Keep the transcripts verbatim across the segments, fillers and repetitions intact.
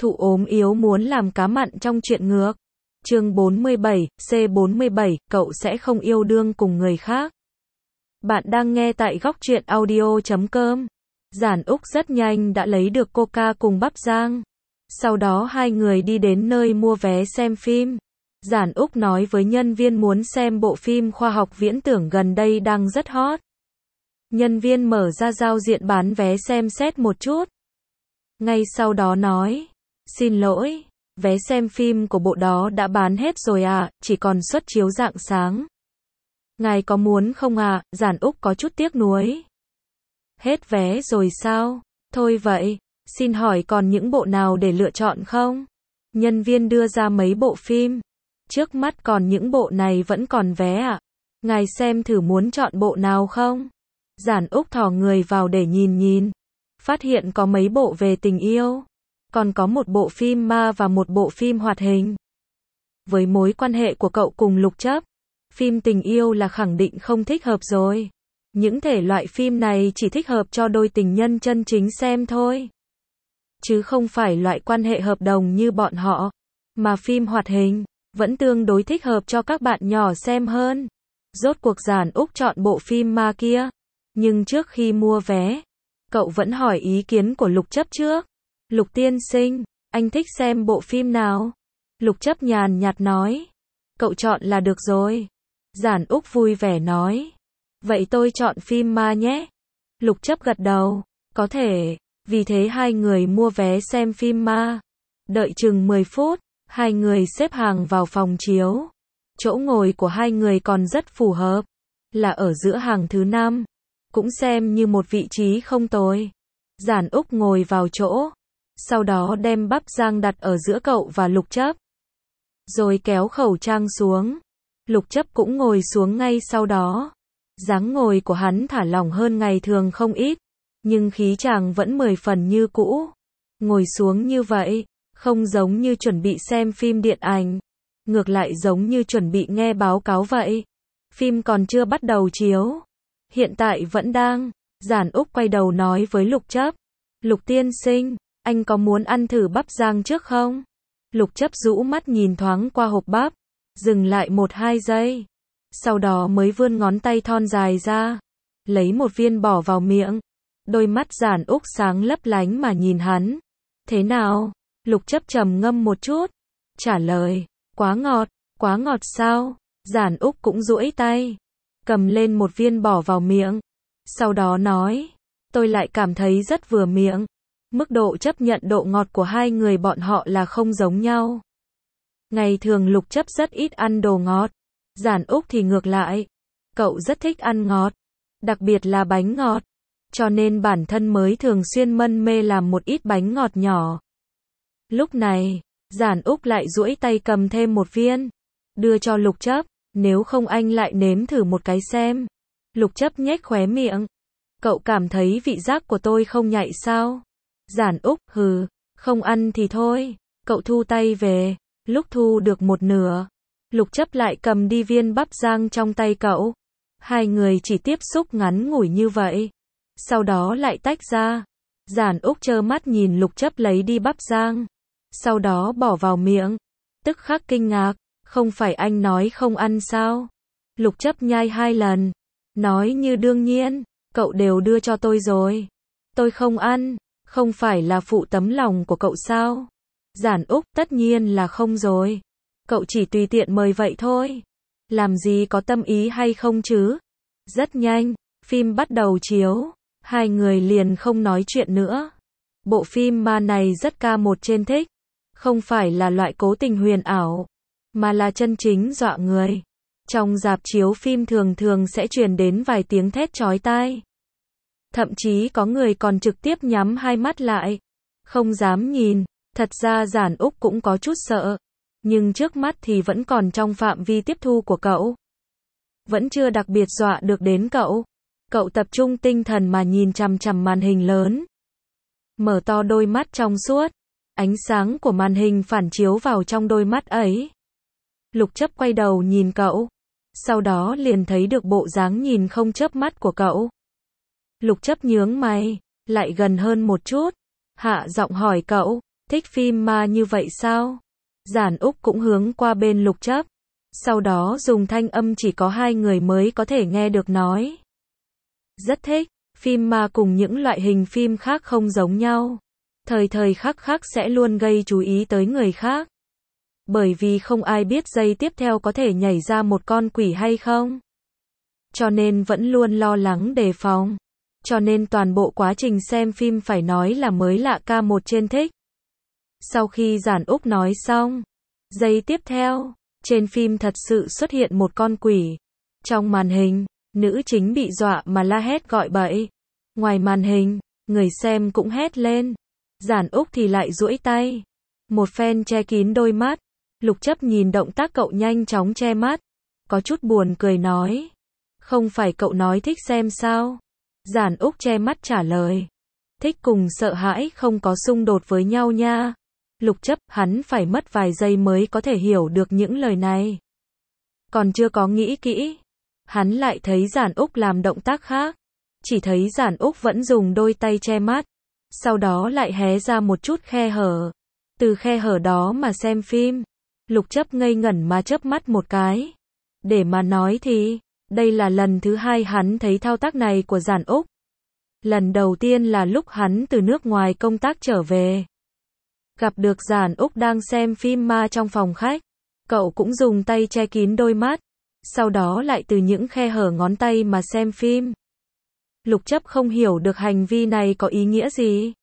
Thụ ốm yếu muốn làm cá mặn trong chuyện ngược. Chương bốn mươi bảy, C bốn mươi bảy, cậu sẽ không yêu đương cùng người khác. Bạn đang nghe tại góc truyện audio chấm com. Giản Úc rất nhanh đã lấy được Coca cùng bắp rang. Sau đó hai người đi đến nơi mua vé xem phim. Giản Úc nói với nhân viên muốn xem bộ phim khoa học viễn tưởng gần đây đang rất hot. Nhân viên mở ra giao diện bán vé xem xét một chút. Ngay sau đó nói, xin lỗi, vé xem phim của bộ đó đã bán hết rồi à, chỉ còn suất chiếu rạng sáng. Ngài có muốn không à? Giản Úc có chút tiếc nuối. Hết vé rồi sao? Thôi vậy, xin hỏi còn những bộ nào để lựa chọn không? Nhân viên đưa ra mấy bộ phim. Trước mắt còn những bộ này vẫn còn vé ạ. À? Ngài xem thử muốn chọn bộ nào không? Giản Úc thò người vào để nhìn nhìn. Phát hiện có mấy bộ về tình yêu. Còn có một bộ phim ma và một bộ phim hoạt hình. Với mối quan hệ của cậu cùng Lục Chấp, phim tình yêu là khẳng định không thích hợp rồi. Những thể loại phim này chỉ thích hợp cho đôi tình nhân chân chính xem thôi. Chứ không phải loại quan hệ hợp đồng như bọn họ. Mà phim hoạt hình vẫn tương đối thích hợp cho các bạn nhỏ xem hơn. Rốt cuộc Giản Úc chọn bộ phim ma kia. Nhưng trước khi mua vé, cậu vẫn hỏi ý kiến của Lục Chấp trước. Lục tiên sinh, anh thích xem bộ phim nào? Lục Chấp nhàn nhạt nói. Cậu chọn là được rồi. Giản Úc vui vẻ nói. Vậy tôi chọn phim ma nhé. Lục Chấp gật đầu. Có thể. Vì thế hai người mua vé xem phim ma. Đợi chừng mười phút, hai người xếp hàng vào phòng chiếu. Chỗ ngồi của hai người còn rất phù hợp. Là ở giữa hàng thứ năm. Cũng xem như một vị trí không tồi. Giản Úc ngồi vào chỗ. Sau đó đem bắp rang đặt ở giữa cậu và Lục Chấp. Rồi kéo khẩu trang xuống. Lục Chấp cũng ngồi xuống ngay sau đó. Dáng ngồi của hắn thả lỏng hơn ngày thường không ít. Nhưng khí chàng vẫn mười phần như cũ. Ngồi xuống như vậy, không giống như chuẩn bị xem phim điện ảnh. Ngược lại giống như chuẩn bị nghe báo cáo vậy. Phim còn chưa bắt đầu chiếu. Hiện tại vẫn đang. Giản Úc quay đầu nói với Lục Chấp. Lục tiên sinh, anh có muốn ăn thử bắp rang trước không? Lục Chấp rũ mắt nhìn thoáng qua hộp bắp. Dừng lại một hai giây. Sau đó mới vươn ngón tay thon dài ra. Lấy một viên bỏ vào miệng. Đôi mắt Giản Úc sáng lấp lánh mà nhìn hắn. Thế nào? Lục Chấp trầm ngâm một chút. Trả lời. Quá ngọt. Quá ngọt sao? Giản Úc cũng duỗi tay. Cầm lên một viên bỏ vào miệng. Sau đó nói. Tôi lại cảm thấy rất vừa miệng. Mức độ chấp nhận độ ngọt của hai người bọn họ là không giống nhau. Ngày thường Lục Chấp rất ít ăn đồ ngọt. Giản Úc thì ngược lại. Cậu rất thích ăn ngọt. Đặc biệt là bánh ngọt. Cho nên bản thân mới thường xuyên mân mê làm một ít bánh ngọt nhỏ. Lúc này, Giản Úc lại duỗi tay cầm thêm một viên. Đưa cho Lục Chấp. Nếu không anh lại nếm thử một cái xem. Lục Chấp nhếch khóe miệng. Cậu cảm thấy vị giác của tôi không nhạy sao? Giản Úc, hừ, không ăn thì thôi. Cậu thu tay về. Lúc thu được một nửa, Lục Chấp lại cầm đi viên bắp rang trong tay cậu. Hai người chỉ tiếp xúc ngắn ngủi như vậy. Sau đó lại tách ra. Giản Úc trơ mắt nhìn Lục Chấp lấy đi bắp rang. Sau đó bỏ vào miệng. Tức khắc kinh ngạc. Không phải anh nói không ăn sao? Lục Chấp nhai hai lần. Nói như đương nhiên. Cậu đều đưa cho tôi rồi. Tôi không ăn. Không phải là phụ tấm lòng của cậu sao? Giản Úc, tất nhiên là không rồi. Cậu chỉ tùy tiện mời vậy thôi. Làm gì có tâm ý hay không chứ? Rất nhanh, phim bắt đầu chiếu. Hai người liền không nói chuyện nữa. Bộ phim ma này rất ca một trên thích. Không phải là loại cố tình huyền ảo. Mà là chân chính dọa người. Trong rạp chiếu phim thường thường sẽ truyền đến vài tiếng thét chói tai. Thậm chí có người còn trực tiếp nhắm hai mắt lại. Không dám nhìn. Thật ra Giản Úc cũng có chút sợ. Nhưng trước mắt thì vẫn còn trong phạm vi tiếp thu của cậu. Vẫn chưa đặc biệt dọa được đến cậu. Cậu tập trung tinh thần mà nhìn chằm chằm màn hình lớn. Mở to đôi mắt trong suốt. Ánh sáng của màn hình phản chiếu vào trong đôi mắt ấy. Lục Chấp quay đầu nhìn cậu. Sau đó liền thấy được bộ dáng nhìn không chớp mắt của cậu. Lục Chấp nhướng mày. Lại gần hơn một chút. Hạ giọng hỏi cậu. Thích phim ma như vậy sao? Giản Úc cũng hướng qua bên Lục Chấp. Sau đó dùng thanh âm chỉ có hai người mới có thể nghe được nói. Rất thích, phim ma cùng những loại hình phim khác không giống nhau. Thời thời khắc khắc sẽ luôn gây chú ý tới người khác. Bởi vì không ai biết giây tiếp theo có thể nhảy ra một con quỷ hay không. Cho nên vẫn luôn lo lắng đề phòng. Cho nên toàn bộ quá trình xem phim phải nói là mới lạ ca một trên thích. Sau khi Giản Úc nói xong, giây tiếp theo, trên phim thật sự xuất hiện một con quỷ. Trong màn hình, nữ chính bị dọa mà la hét gọi bậy. Ngoài màn hình, người xem cũng hét lên. Giản Úc thì lại duỗi tay. Một phen che kín đôi mắt. Lục Chấp nhìn động tác cậu nhanh chóng che mắt. Có chút buồn cười nói. Không phải cậu nói thích xem sao? Giản Úc che mắt trả lời. Thích cùng sợ hãi không có xung đột với nhau nha. Lục Chấp, hắn phải mất vài giây mới có thể hiểu được những lời này. Còn chưa có nghĩ kỹ. Hắn lại thấy Giản Úc làm động tác khác. Chỉ thấy Giản Úc vẫn dùng đôi tay che mắt. Sau đó lại hé ra một chút khe hở. Từ khe hở đó mà xem phim. Lục Chấp ngây ngẩn mà chớp mắt một cái. Để mà nói thì, đây là lần thứ hai hắn thấy thao tác này của Giản Úc. Lần đầu tiên là lúc hắn từ nước ngoài công tác trở về. Gặp được Giản Úc đang xem phim ma trong phòng khách. Cậu cũng dùng tay che kín đôi mắt. Sau đó lại từ những khe hở ngón tay mà xem phim. Lục Chấp không hiểu được hành vi này có ý nghĩa gì.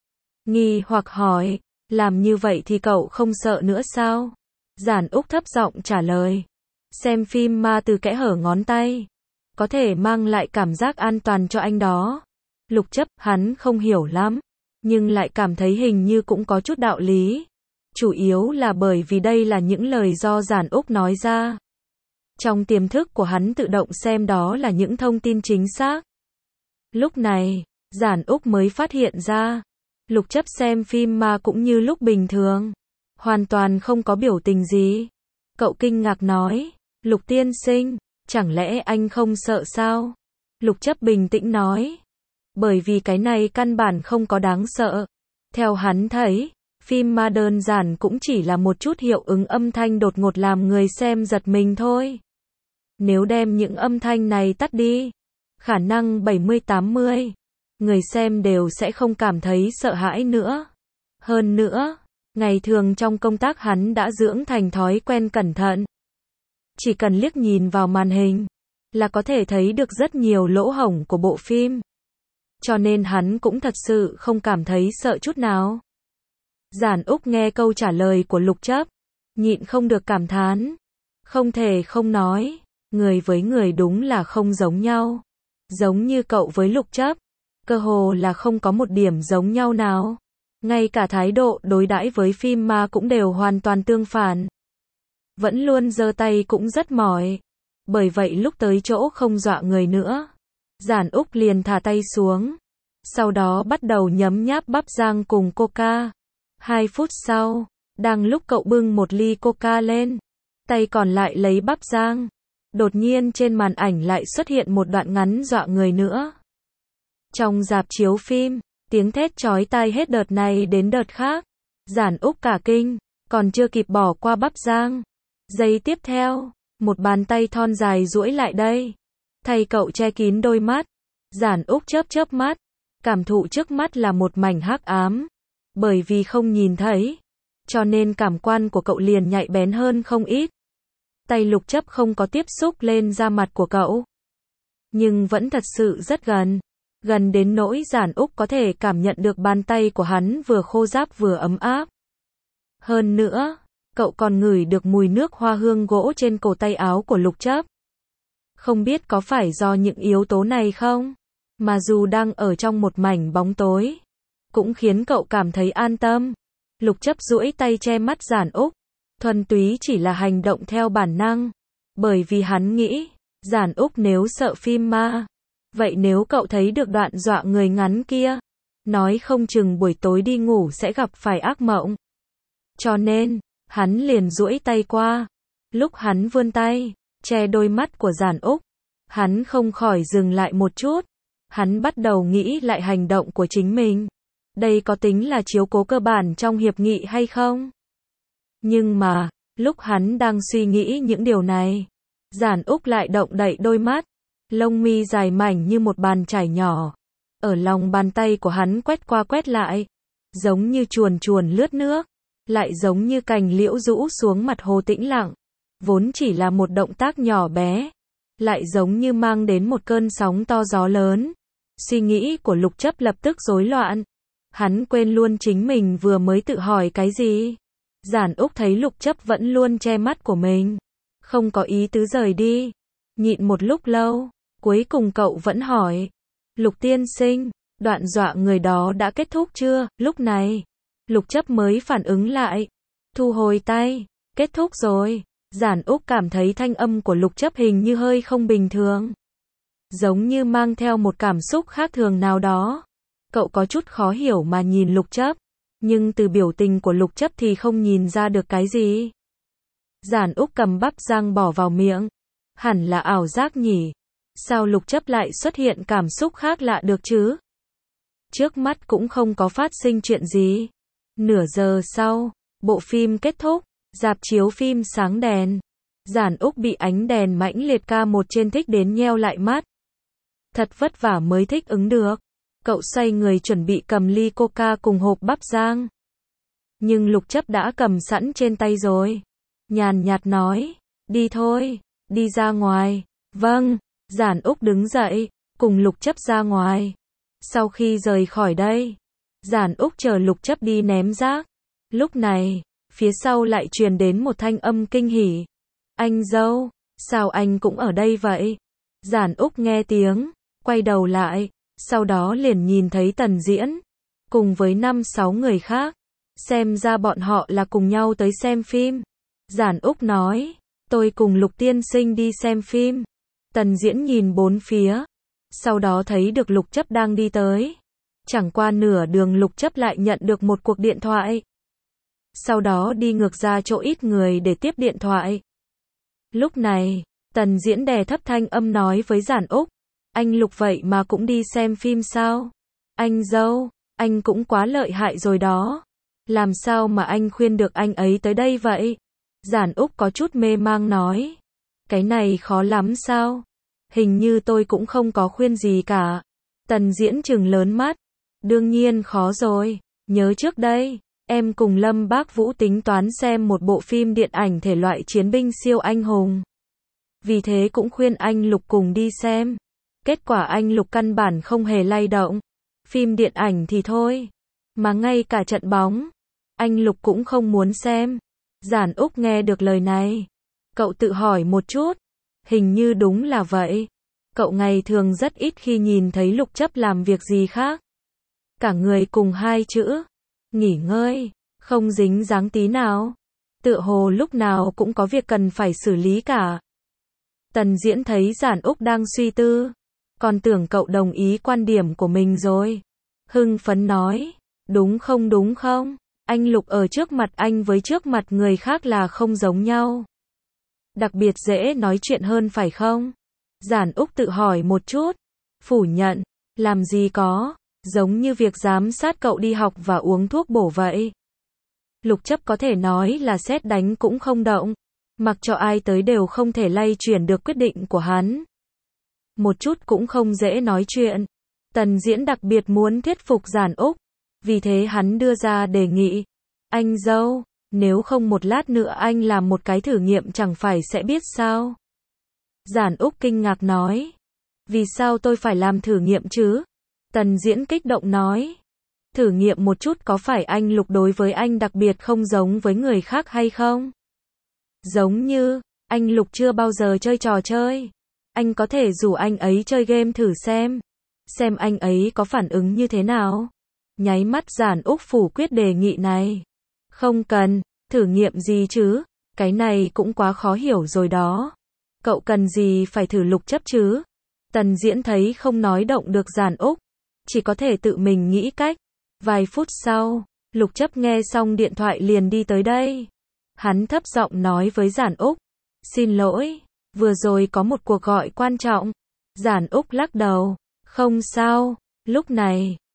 Nghi hoặc hỏi, làm như vậy thì cậu không sợ nữa sao? Giản Úc thấp giọng trả lời. Xem phim ma từ kẽ hở ngón tay. Có thể mang lại cảm giác an toàn cho anh đó. Lục Chấp, hắn không hiểu lắm. Nhưng lại cảm thấy hình như cũng có chút đạo lý. Chủ yếu là bởi vì đây là những lời do Giản Úc nói ra. Trong tiềm thức của hắn tự động xem đó là những thông tin chính xác. Lúc này, Giản Úc mới phát hiện ra. Lục Chấp xem phim ma cũng như lúc bình thường. Hoàn toàn không có biểu tình gì. Cậu kinh ngạc nói. Lục tiên sinh, chẳng lẽ anh không sợ sao? Lục Chấp bình tĩnh nói. Bởi vì cái này căn bản không có đáng sợ. Theo hắn thấy, phim ma đơn giản cũng chỉ là một chút hiệu ứng âm thanh đột ngột làm người xem giật mình thôi. Nếu đem những âm thanh này tắt đi, khả năng bảy mươi tám mươi, người xem đều sẽ không cảm thấy sợ hãi nữa. Hơn nữa, ngày thường trong công tác hắn đã dưỡng thành thói quen cẩn thận. Chỉ cần liếc nhìn vào màn hình, là có thể thấy được rất nhiều lỗ hổng của bộ phim. Cho nên hắn cũng thật sự không cảm thấy sợ chút nào. Giản Úc nghe câu trả lời của Lục Chấp, nhịn không được cảm thán. Không thể không nói, người với người đúng là không giống nhau. Giống như cậu với Lục Chấp, cơ hồ là không có một điểm giống nhau nào. Ngay cả thái độ đối đãi với phim ma cũng đều hoàn toàn tương phản. Vẫn luôn giơ tay cũng rất mỏi. Bởi vậy lúc tới chỗ không dọa người nữa, Giản Úc liền thả tay xuống. Sau đó bắt đầu nhấm nháp bắp rang cùng coca. Hai phút sau, đang lúc cậu bưng một ly coca lên, tay còn lại lấy bắp rang. Đột nhiên trên màn ảnh lại xuất hiện một đoạn ngắn dọa người nữa. Trong rạp chiếu phim, tiếng thét chói tai hết đợt này đến đợt khác. Giản Úc cả kinh, còn chưa kịp bỏ qua bắp rang. Giây tiếp theo, một bàn tay thon dài duỗi lại đây. Thay cậu che kín đôi mắt. Giản Úc chớp chớp mắt, cảm thụ trước mắt là một mảnh hắc ám. Bởi vì không nhìn thấy, cho nên cảm quan của cậu liền nhạy bén hơn không ít. Tay Lục Chấp không có tiếp xúc lên da mặt của cậu, nhưng vẫn thật sự rất gần. Gần đến nỗi Giản Úc có thể cảm nhận được bàn tay của hắn vừa khô ráp vừa ấm áp. Hơn nữa, cậu còn ngửi được mùi nước hoa hương gỗ trên cổ tay áo của Lục Chấp. Không biết có phải do những yếu tố này không, mà dù đang ở trong một mảnh bóng tối, cũng khiến cậu cảm thấy an tâm. Lục Chấp duỗi tay che mắt Giản Úc, thuần túy chỉ là hành động theo bản năng, bởi vì hắn nghĩ, Giản Úc nếu sợ phim ma, vậy nếu cậu thấy được đoạn dọa người ngắn kia, nói không chừng buổi tối đi ngủ sẽ gặp phải ác mộng. Cho nên, hắn liền duỗi tay qua. Lúc hắn vươn tay, che đôi mắt của Giản Úc, hắn không khỏi dừng lại một chút. Hắn bắt đầu nghĩ lại hành động của chính mình. Đây có tính là chiếu cố cơ bản trong hiệp nghị hay không? Nhưng mà, lúc hắn đang suy nghĩ những điều này, Giản Úc lại động đậy đôi mắt, lông mi dài mảnh như một bàn chải nhỏ, ở lòng bàn tay của hắn quét qua quét lại, giống như chuồn chuồn lướt nước, lại giống như cành liễu rũ xuống mặt hồ tĩnh lặng, vốn chỉ là một động tác nhỏ bé, lại giống như mang đến một cơn sóng to gió lớn. Suy nghĩ của Lục Chấp lập tức rối loạn, hắn quên luôn chính mình vừa mới tự hỏi cái gì. Giản Úc thấy Lục Chấp vẫn luôn che mắt của mình, không có ý tứ rời đi, nhịn một lúc lâu, cuối cùng cậu vẫn hỏi, Lục tiên sinh, đoạn dọa người đó đã kết thúc chưa? Lúc này, Lục Chấp mới phản ứng lại, thu hồi tay, kết thúc rồi. Giản Úc cảm thấy thanh âm của Lục Chấp hình như hơi không bình thường, giống như mang theo một cảm xúc khác thường nào đó. Cậu có chút khó hiểu mà nhìn Lục Chấp, nhưng từ biểu tình của Lục Chấp thì không nhìn ra được cái gì. Giản Úc cầm bắp rang bỏ vào miệng, hẳn là ảo giác nhỉ, sao Lục Chấp lại xuất hiện cảm xúc khác lạ được chứ? Trước mắt cũng không có phát sinh chuyện gì. Nửa giờ sau, bộ phim kết thúc, rạp chiếu phim sáng đèn. Giản Úc bị ánh đèn mãnh liệt ca một trên thích đến nheo lại mắt. Thật vất vả mới thích ứng được. Cậu xoay người chuẩn bị cầm ly coca cùng hộp bắp rang. Nhưng Lục Chấp đã cầm sẵn trên tay rồi. Nhàn nhạt nói, đi thôi, đi ra ngoài. Vâng, Giản Úc đứng dậy, cùng Lục Chấp ra ngoài. Sau khi rời khỏi đây, Giản Úc chờ Lục Chấp đi ném rác. Lúc này, phía sau lại truyền đến một thanh âm kinh hỉ. Anh dâu, sao anh cũng ở đây vậy? Giản Úc nghe tiếng, quay đầu lại, sau đó liền nhìn thấy Tần Diễn, cùng với năm sáu người khác. Xem ra bọn họ là cùng nhau tới xem phim. Giản Úc nói, tôi cùng Lục tiên sinh đi xem phim. Tần Diễn nhìn bốn phía, sau đó thấy được Lục Chấp đang đi tới. Chẳng qua nửa đường Lục Chấp lại nhận được một cuộc điện thoại. Sau đó đi ngược ra chỗ ít người để tiếp điện thoại. Lúc này, Tần Diễn đè thấp thanh âm nói với Giản Úc, anh Lục vậy mà cũng đi xem phim sao? Anh dâu, anh cũng quá lợi hại rồi đó. Làm sao mà anh khuyên được anh ấy tới đây vậy? Giản Úc có chút mê mang nói, cái này khó lắm sao? Hình như tôi cũng không có khuyên gì cả. Tần Diễn trừng lớn mắt, đương nhiên khó rồi, nhớ trước đây, em cùng Lâm Bác Vũ tính toán xem một bộ phim điện ảnh thể loại chiến binh siêu anh hùng. Vì thế cũng khuyên anh Lục cùng đi xem. Kết quả anh Lục căn bản không hề lay động. Phim điện ảnh thì thôi, mà ngay cả trận bóng, anh Lục cũng không muốn xem. Giản Úc nghe được lời này, cậu tự hỏi một chút, hình như đúng là vậy. Cậu ngày thường rất ít khi nhìn thấy Lục Chấp làm việc gì khác. Cả người cùng hai chữ, nghỉ ngơi, không dính dáng tí nào. Tựa hồ lúc nào cũng có việc cần phải xử lý cả. Tần Diễn thấy Giản Úc đang suy tư, còn tưởng cậu đồng ý quan điểm của mình rồi. Hưng phấn nói, đúng không đúng không? Anh Lục ở trước mặt anh với trước mặt người khác là không giống nhau. Đặc biệt dễ nói chuyện hơn phải không? Giản Úc tự hỏi một chút, phủ nhận, làm gì có, giống như việc giám sát cậu đi học và uống thuốc bổ vậy. Lục Chấp có thể nói là sét đánh cũng không động, mặc cho ai tới đều không thể lay chuyển được quyết định của hắn. Một chút cũng không dễ nói chuyện. Tần Diễn đặc biệt muốn thuyết phục Giản Úc, vì thế hắn đưa ra đề nghị, anh dâu, nếu không một lát nữa anh làm một cái thử nghiệm chẳng phải sẽ biết sao? Giản Úc kinh ngạc nói, vì sao tôi phải làm thử nghiệm chứ? Tần Diễn kích động nói, thử nghiệm một chút có phải anh Lục đối với anh đặc biệt không giống với người khác hay không? Giống như, anh Lục chưa bao giờ chơi trò chơi. Anh có thể rủ anh ấy chơi game thử xem. Xem anh ấy có phản ứng như thế nào. Nháy mắt Giản Úc phủ quyết đề nghị này. Không cần, thử nghiệm gì chứ? Cái này cũng quá khó hiểu rồi đó. Cậu cần gì phải thử Lục Chấp chứ? Tần Diễn thấy không nói động được Giản Úc, chỉ có thể tự mình nghĩ cách. Vài phút sau, Lục Chấp nghe xong điện thoại liền đi tới đây. Hắn thấp giọng nói với Giản Úc, xin lỗi, vừa rồi có một cuộc gọi quan trọng. Giản Úc lắc đầu, không sao. Lúc này,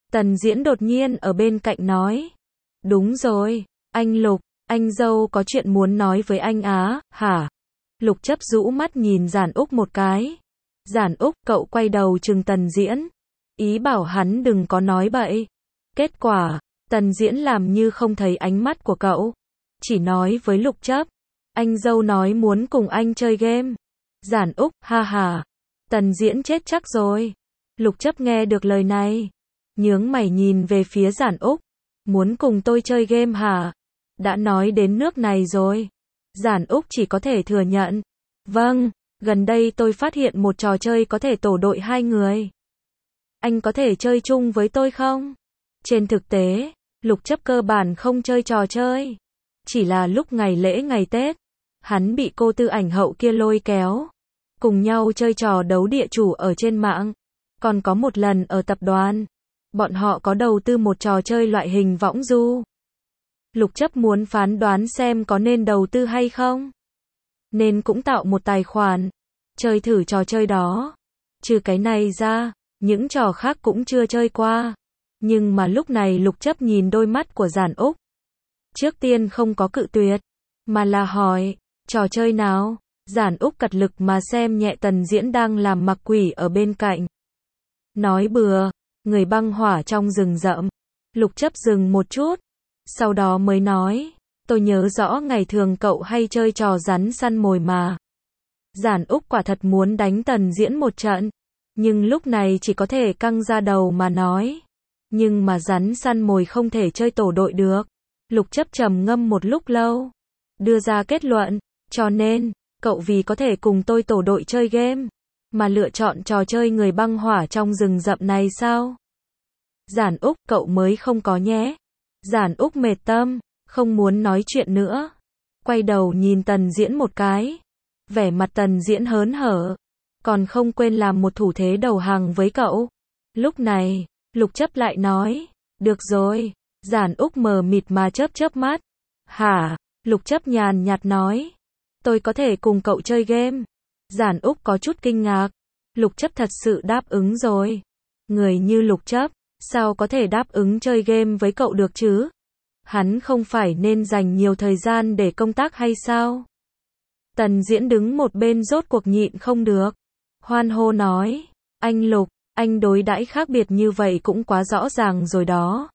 Tần Diễn đột nhiên ở bên cạnh nói. Đúng rồi, anh Lục, anh dâu có chuyện muốn nói với anh á, hả? Lục Chấp rũ mắt nhìn Giản Úc một cái. Giản Úc, cậu quay đầu trừng Tần Diễn. Ý bảo hắn đừng có nói bậy. Kết quả, Tần Diễn làm như không thấy ánh mắt của cậu. Chỉ nói với Lục Chấp. Anh dâu nói muốn cùng anh chơi game. Giản Úc, ha ha. Tần Diễn chết chắc rồi. Lục Chấp nghe được lời này. Nhướng mày nhìn về phía Giản Úc. Muốn cùng tôi chơi game hả? Đã nói đến nước này rồi. Giản Úc chỉ có thể thừa nhận. Vâng, gần đây tôi phát hiện một trò chơi có thể tổ đội hai người. Anh có thể chơi chung với tôi không? Trên thực tế, Lục Chấp cơ bản không chơi trò chơi. Chỉ là lúc ngày lễ ngày Tết, hắn bị cô Tư Ảnh Hậu kia lôi kéo. Cùng nhau chơi trò đấu địa chủ ở trên mạng. Còn có một lần ở tập đoàn, bọn họ có đầu tư một trò chơi loại hình võng du. Lục Chấp muốn phán đoán xem có nên đầu tư hay không. Nên cũng tạo một tài khoản, chơi thử trò chơi đó. Trừ cái này ra, những trò khác cũng chưa chơi qua. Nhưng mà lúc này Lục Chấp nhìn đôi mắt của Giản Úc. Trước tiên không có cự tuyệt, mà là hỏi, trò chơi nào? Giản Úc cật lực mà xem nhẹ Tần Diễn đang làm mặc quỷ ở bên cạnh. Nói bừa, người băng hỏa trong rừng rậm. Lục Chấp dừng một chút, sau đó mới nói, tôi nhớ rõ ngày thường cậu hay chơi trò rắn săn mồi mà. Giản Úc quả thật muốn đánh Tần Diễn một trận, nhưng lúc này chỉ có thể căng ra đầu mà nói. Nhưng mà rắn săn mồi không thể chơi tổ đội được. Lục Chấp trầm ngâm một lúc lâu, đưa ra kết luận, cho nên, cậu vì có thể cùng tôi tổ đội chơi game, mà lựa chọn trò chơi người băng hỏa trong rừng rậm này sao? Giản Úc, cậu mới không có nhé. Giản Úc mệt tâm, không muốn nói chuyện nữa. Quay đầu nhìn Tần Diễn một cái. Vẻ mặt Tần Diễn hớn hở, còn không quên làm một thủ thế đầu hàng với cậu. Lúc này, Lục Chấp lại nói, được rồi. Giản Úc mờ mịt mà chớp chớp mắt. Hả? Lục Chấp nhàn nhạt nói, tôi có thể cùng cậu chơi game. Giản Úc có chút kinh ngạc. Lục Chấp thật sự đáp ứng rồi. Người như Lục Chấp, sao có thể đáp ứng chơi game với cậu được chứ? Hắn không phải nên dành nhiều thời gian để công tác hay sao? Tần Diễn đứng một bên rốt cuộc nhịn không được. Hoan hô nói, anh Lục, anh đối đãi khác biệt như vậy cũng quá rõ ràng rồi đó.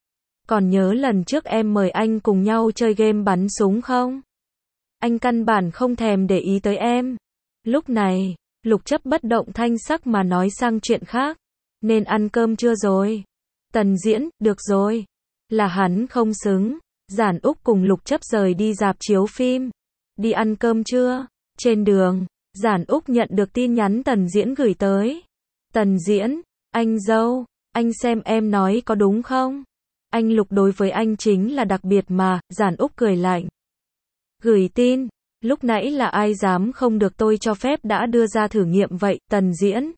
Còn nhớ lần trước em mời anh cùng nhau chơi game bắn súng không? Anh căn bản không thèm để ý tới em. Lúc này, Lục Chấp bất động thanh sắc mà nói sang chuyện khác. Nên ăn cơm chưa rồi? Tần Diễn, được rồi. Là hắn không xứng. Giản Úc cùng Lục Chấp rời đi rạp chiếu phim. Đi ăn cơm chưa? Trên đường, Giản Úc nhận được tin nhắn Tần Diễn gửi tới. Tần Diễn, anh dâu, anh xem em nói có đúng không? Anh Lục đối với anh chính là đặc biệt mà. Giản Úc cười lạnh. Gửi tin, lúc nãy là ai dám không được tôi cho phép đã đưa ra thử nghiệm vậy, Tần Diễn.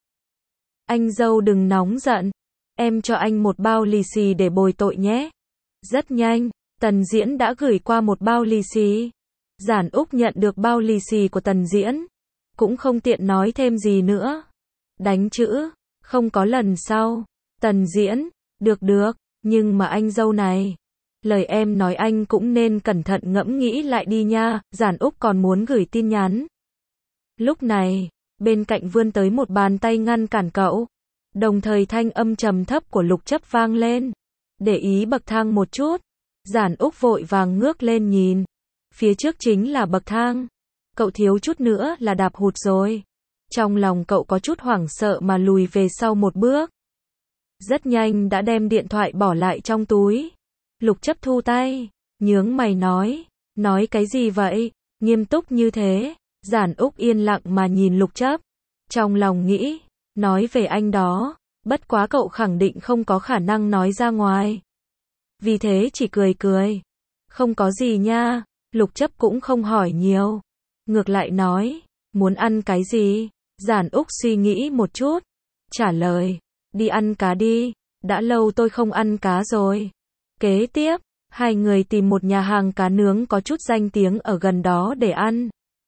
Anh dâu đừng nóng giận, em cho anh một bao lì xì để bồi tội nhé. Rất nhanh, Tần Diễn đã gửi qua một bao lì xì. Giản Úc nhận được bao lì xì của Tần Diễn, cũng không tiện nói thêm gì nữa. Đánh chữ, không có lần sau. Tần Diễn, được được, nhưng mà anh dâu này, lời em nói anh cũng nên cẩn thận ngẫm nghĩ lại đi nha. Giản Úc còn muốn gửi tin nhắn. Lúc này, bên cạnh vươn tới một bàn tay ngăn cản cậu. Đồng thời thanh âm trầm thấp của Lục Chấp vang lên. Để ý bậc thang một chút. Giản Úc vội vàng ngước lên nhìn. Phía trước chính là bậc thang. Cậu thiếu chút nữa là đạp hụt rồi. Trong lòng cậu có chút hoảng sợ mà lùi về sau một bước. Rất nhanh đã đem điện thoại bỏ lại trong túi. Lục Chấp thu tay, nhướng mày nói. Nói cái gì vậy? Nghiêm túc như thế. Giản Úc yên lặng mà nhìn Lục Chấp. Trong lòng nghĩ, nói về anh đó, bất quá cậu khẳng định không có khả năng nói ra ngoài. Vì thế chỉ cười cười. Không có gì nha. Lục Chấp cũng không hỏi nhiều. Ngược lại nói, muốn ăn cái gì? Giản Úc suy nghĩ một chút. Trả lời, đi ăn cá đi. Đã lâu tôi không ăn cá rồi. Kế tiếp, hai người tìm một nhà hàng cá nướng có chút danh tiếng ở gần đó để ăn.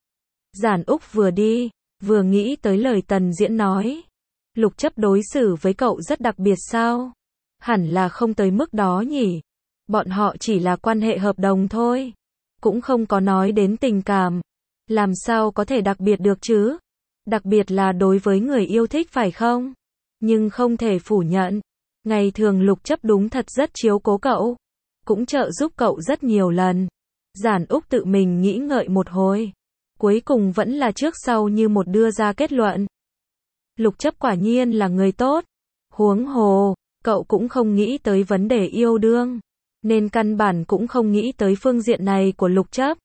Giản Úc vừa đi, vừa nghĩ tới lời Tần Diễn nói. Lục Chấp đối xử với cậu rất đặc biệt sao? Hẳn là không tới mức đó nhỉ. Bọn họ chỉ là quan hệ hợp đồng thôi. Cũng không có nói đến tình cảm. Làm sao có thể đặc biệt được chứ? Đặc biệt là đối với người yêu thích phải không? Nhưng không thể phủ nhận. Ngày thường Lục Chấp đúng thật rất chiếu cố cậu. Cũng trợ giúp cậu rất nhiều lần. Giản Úc tự mình nghĩ ngợi một hồi. Cuối cùng vẫn là trước sau như một đưa ra kết luận. Lục Chấp quả nhiên là người tốt. Huống hồ, cậu cũng không nghĩ tới vấn đề yêu đương. Nên căn bản cũng không nghĩ tới phương diện này của Lục Chấp.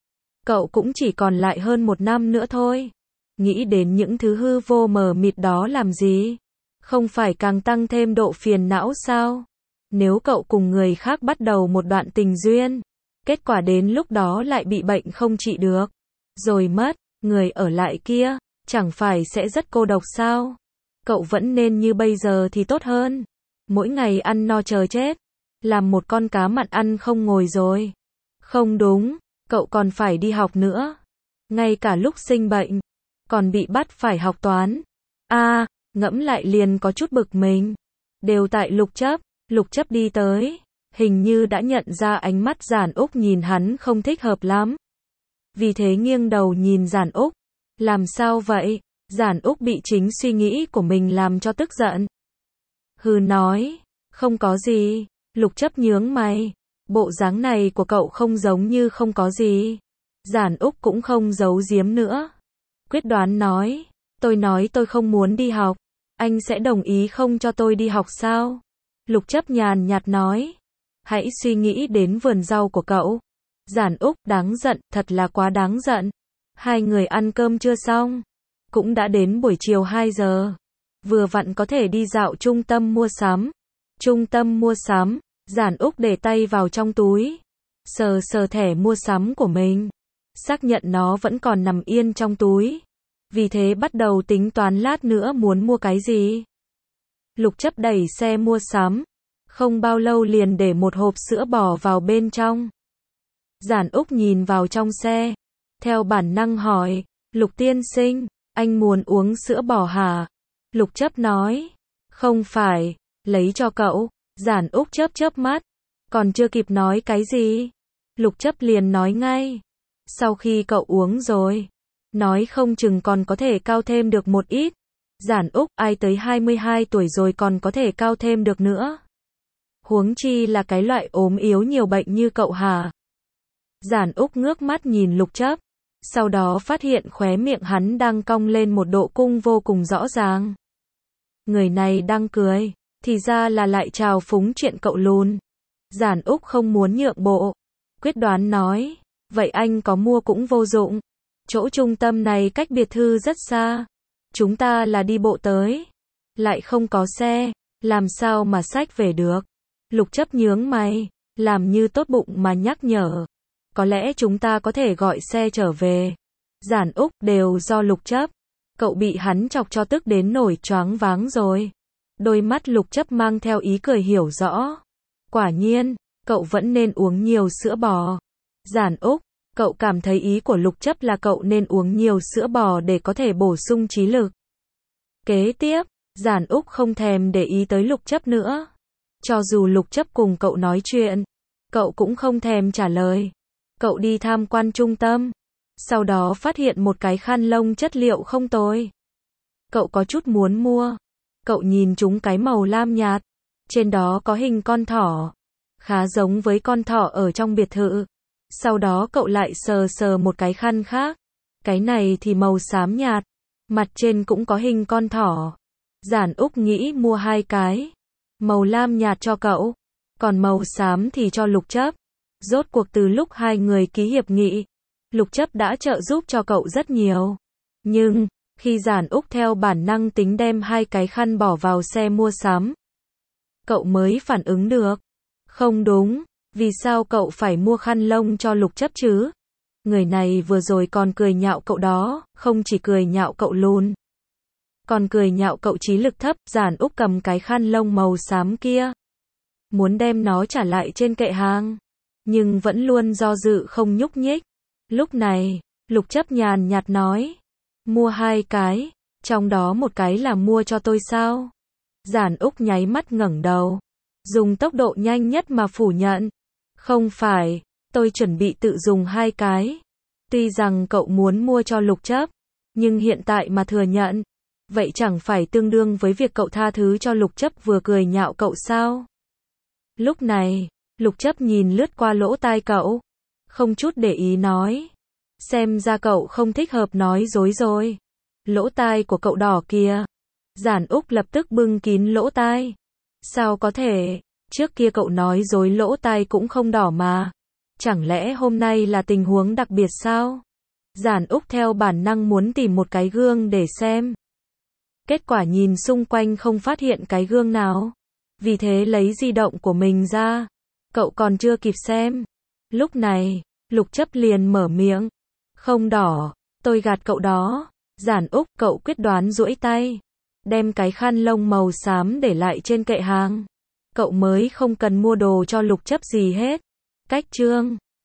Cậu cũng chỉ còn lại hơn một năm nữa thôi. Nghĩ đến những thứ hư vô mờ mịt đó làm gì? Không phải càng tăng thêm độ phiền não sao? Nếu cậu cùng người khác bắt đầu một đoạn tình duyên, kết quả đến lúc đó lại bị bệnh không trị được, rồi mất, người ở lại kia, chẳng phải sẽ rất cô độc sao? Cậu vẫn nên như bây giờ thì tốt hơn. Mỗi ngày ăn no chờ chết. Làm một con cá mặn ăn không ngồi rồi. Không đúng, cậu còn phải đi học nữa. Ngay cả lúc sinh bệnh, còn bị bắt phải học toán. a à, ngẫm lại liền có chút bực mình. Đều tại Lục Chấp. Lục Chấp đi tới. Hình như đã nhận ra ánh mắt Giản Úc nhìn hắn không thích hợp lắm. Vì thế nghiêng đầu nhìn Giản Úc. Làm sao vậy? Giản Úc bị chính suy nghĩ của mình làm cho tức giận. Hừ nói. Không có gì. Lục Chấp nhướng mày. Bộ dáng này của cậu không giống như không có gì. Giản Úc cũng không giấu giếm nữa. Quyết đoán nói. Tôi nói tôi không muốn đi học. Anh sẽ đồng ý không cho tôi đi học sao? Lục Chấp nhàn nhạt nói. Hãy suy nghĩ đến vườn rau của cậu. Giản Úc đáng giận, thật là quá đáng giận. Hai người ăn cơm chưa xong. Cũng đã đến buổi chiều hai giờ. Vừa vặn có thể đi dạo trung tâm mua sắm. Trung tâm mua sắm. Giản Úc để tay vào trong túi. Sờ sờ thẻ mua sắm của mình. Xác nhận nó vẫn còn nằm yên trong túi. Vì thế bắt đầu tính toán lát nữa muốn mua cái gì. Lục Chấp đẩy xe mua sắm. Không bao lâu liền để một hộp sữa bò vào bên trong. Giản Úc nhìn vào trong xe. Theo bản năng hỏi. Lục tiên sinh, anh muốn uống sữa bò hả? Lục Chấp nói. Không phải, lấy cho cậu. Giản Úc chớp chớp mắt. Còn chưa kịp nói cái gì. Lục Chấp liền nói ngay. Sau khi cậu uống rồi. Nói không chừng còn có thể cao thêm được một ít. Giản Úc, ai tới hai mươi hai tuổi rồi còn có thể cao thêm được nữa. Huống chi là cái loại ốm yếu nhiều bệnh như cậu hả? Giản Úc ngước mắt nhìn Lục Chấp. Sau đó phát hiện khóe miệng hắn đang cong lên một độ cung vô cùng rõ ràng. Người này đang cười. Thì ra là lại trào phúng chuyện cậu lùn. Giản Úc không muốn nhượng bộ. Quyết đoán nói. Vậy anh có mua cũng vô dụng. Chỗ trung tâm này cách biệt thự rất xa. Chúng ta là đi bộ tới. Lại không có xe. Làm sao mà xách về được. Lục Chấp nhướng mày. Làm như tốt bụng mà nhắc nhở. Có lẽ chúng ta có thể gọi xe trở về. Giản Úc đều do Lục Chấp. Cậu bị hắn chọc cho tức đến nổi choáng váng rồi. Đôi mắt Lục Chấp mang theo ý cười hiểu rõ. Quả nhiên, cậu vẫn nên uống nhiều sữa bò. Giản Úc, cậu cảm thấy ý của Lục Chấp là cậu nên uống nhiều sữa bò để có thể bổ sung trí lực. Kế tiếp, Giản Úc không thèm để ý tới Lục Chấp nữa. Cho dù Lục Chấp cùng cậu nói chuyện, cậu cũng không thèm trả lời. Cậu đi tham quan trung tâm. Sau đó phát hiện một cái khăn lông chất liệu không tồi. Cậu có chút muốn mua. Cậu nhìn chúng cái màu lam nhạt. Trên đó có hình con thỏ. Khá giống với con thỏ ở trong biệt thự. Sau đó cậu lại sờ sờ một cái khăn khác. Cái này thì màu xám nhạt. Mặt trên cũng có hình con thỏ. Giản Úc nghĩ mua hai cái. Màu lam nhạt cho cậu. Còn màu xám thì cho Lục Chấp. Rốt cuộc từ lúc hai người ký hiệp nghị, Lục Chấp đã trợ giúp cho cậu rất nhiều. Nhưng, khi Giản Úc theo bản năng tính đem hai cái khăn bỏ vào xe mua sắm, cậu mới phản ứng được. Không đúng, vì sao cậu phải mua khăn lông cho Lục Chấp chứ? Người này vừa rồi còn cười nhạo cậu đó, không chỉ cười nhạo cậu lùn, còn cười nhạo cậu trí lực thấp. Giản Úc cầm cái khăn lông màu xám kia, muốn đem nó trả lại trên kệ hàng, nhưng vẫn luôn do dự không nhúc nhích. Lúc này, Lục Chấp nhàn nhạt nói, mua hai cái, trong đó một cái là mua cho tôi sao? Giản Úc nháy mắt ngẩng đầu, dùng tốc độ nhanh nhất mà phủ nhận. Không phải, tôi chuẩn bị tự dùng hai cái. Tuy rằng cậu muốn mua cho Lục Chấp, nhưng hiện tại mà thừa nhận, vậy chẳng phải tương đương với việc cậu tha thứ cho Lục Chấp vừa cười nhạo cậu sao? Lúc này, Lục Chấp nhìn lướt qua lỗ tai cậu, không chút để ý nói. Xem ra cậu không thích hợp nói dối rồi. Lỗ tai của cậu đỏ kìa. Giản Úc lập tức bưng kín lỗ tai. Sao có thể, trước kia cậu nói dối lỗ tai cũng không đỏ mà. Chẳng lẽ hôm nay là tình huống đặc biệt sao? Giản Úc theo bản năng muốn tìm một cái gương để xem. Kết quả nhìn xung quanh không phát hiện cái gương nào. Vì thế lấy di động của mình ra. Cậu còn chưa kịp xem. Lúc này, Lục Chấp liền mở miệng. Không đỏ, tôi gạt cậu đó. Giản Úc, cậu quyết đoán duỗi tay. Đem cái khăn lông màu xám để lại trên kệ hàng. Cậu mới không cần mua đồ cho Lục Chấp gì hết. Cách chương